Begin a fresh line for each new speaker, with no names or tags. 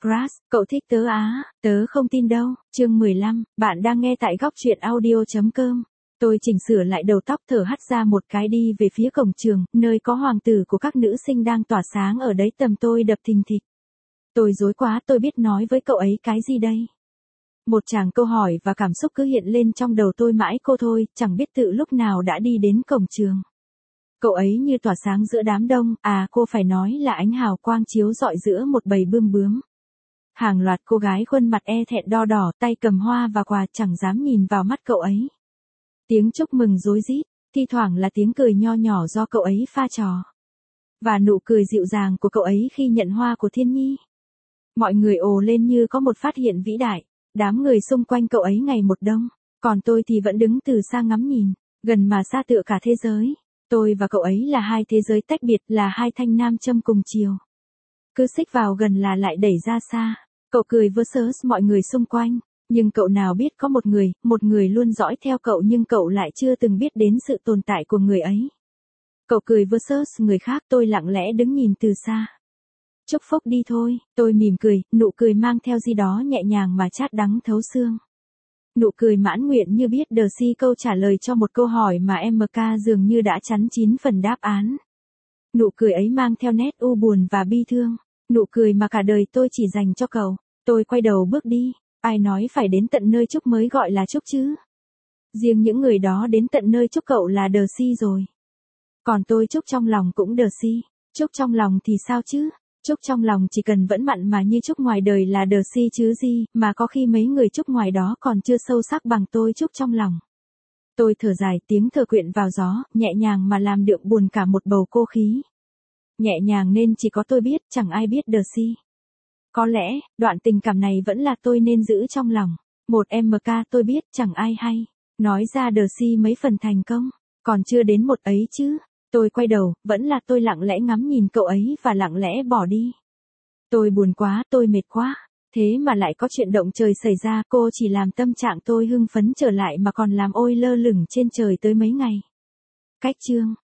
Crush, cậu thích tớ á, tớ không tin đâu. Chương 15, bạn đang nghe tại góc truyện audio.com. Tôi chỉnh sửa lại đầu tóc thở hắt ra một cái đi về phía cổng trường, nơi có hoàng tử của các nữ sinh đang tỏa sáng ở đấy tầm tôi đập thình thịch. Tôi rối quá, tôi biết nói với cậu ấy cái gì đây? Một tràng câu hỏi và cảm xúc cứ hiện lên trong đầu tôi mãi cô thôi, chẳng biết tự lúc nào đã đi đến cổng trường. Cậu ấy như tỏa sáng giữa đám đông, cô phải nói là ánh hào quang chiếu rọi giữa một bầy bươm bướm. Hàng loạt cô gái khuôn mặt e thẹn đo đỏ, tay cầm hoa và quà chẳng dám nhìn vào mắt cậu ấy. Tiếng chúc mừng rối rít, thi thoảng là tiếng cười nho nhỏ do cậu ấy pha trò. Và nụ cười dịu dàng của cậu ấy khi nhận hoa của Thiên Nhi. Mọi người ồ lên như có một phát hiện vĩ đại, đám người xung quanh cậu ấy ngày một đông, còn tôi thì vẫn đứng từ xa ngắm nhìn, gần mà xa tựa cả thế giới. Tôi và cậu ấy là hai thế giới tách biệt, là hai thanh nam châm cùng chiều. Cứ xích vào gần là lại đẩy ra xa. Cậu cười versus mọi người xung quanh, nhưng cậu nào biết có một người luôn dõi theo cậu nhưng cậu lại chưa từng biết đến sự tồn tại của người ấy. Cậu cười versus người khác, tôi lặng lẽ đứng nhìn từ xa. Chúc phúc đi thôi, tôi mỉm cười, nụ cười mang theo gì đó nhẹ nhàng mà chát đắng thấu xương. Nụ cười mãn nguyện như biết đờ si câu trả lời cho một câu hỏi mà MK dường như đã chắn 9 phần đáp án. Nụ cười ấy mang theo nét u buồn và bi thương, nụ cười mà cả đời tôi chỉ dành cho cậu. Tôi quay đầu bước đi, ai nói phải đến tận nơi chúc mới gọi là chúc chứ? Riêng những người đó đến tận nơi chúc cậu là đờ si rồi. Còn tôi chúc trong lòng cũng đờ si, chúc trong lòng thì sao chứ? Chúc trong lòng chỉ cần vẫn mặn mà như chúc ngoài đời là đờ si chứ gì, mà có khi mấy người chúc ngoài đó còn chưa sâu sắc bằng tôi chúc trong lòng. Tôi thở dài, tiếng thở quyện vào gió, nhẹ nhàng mà làm đượm buồn cả một bầu cô khí. Nhẹ nhàng nên chỉ có tôi biết, chẳng ai biết đờ si. Có lẽ, đoạn tình cảm này vẫn là tôi nên giữ trong lòng. Một MK tôi biết, chẳng ai hay. Nói ra đờ si mấy phần thành công, còn chưa đến một ấy chứ. Tôi quay đầu, vẫn là tôi lặng lẽ ngắm nhìn cậu ấy và lặng lẽ bỏ đi. Tôi buồn quá, tôi mệt quá. Thế mà lại có chuyện động trời xảy ra, cô chỉ làm tâm trạng tôi hưng phấn trở lại mà còn làm ôi lơ lửng trên trời tới mấy ngày. Cách chương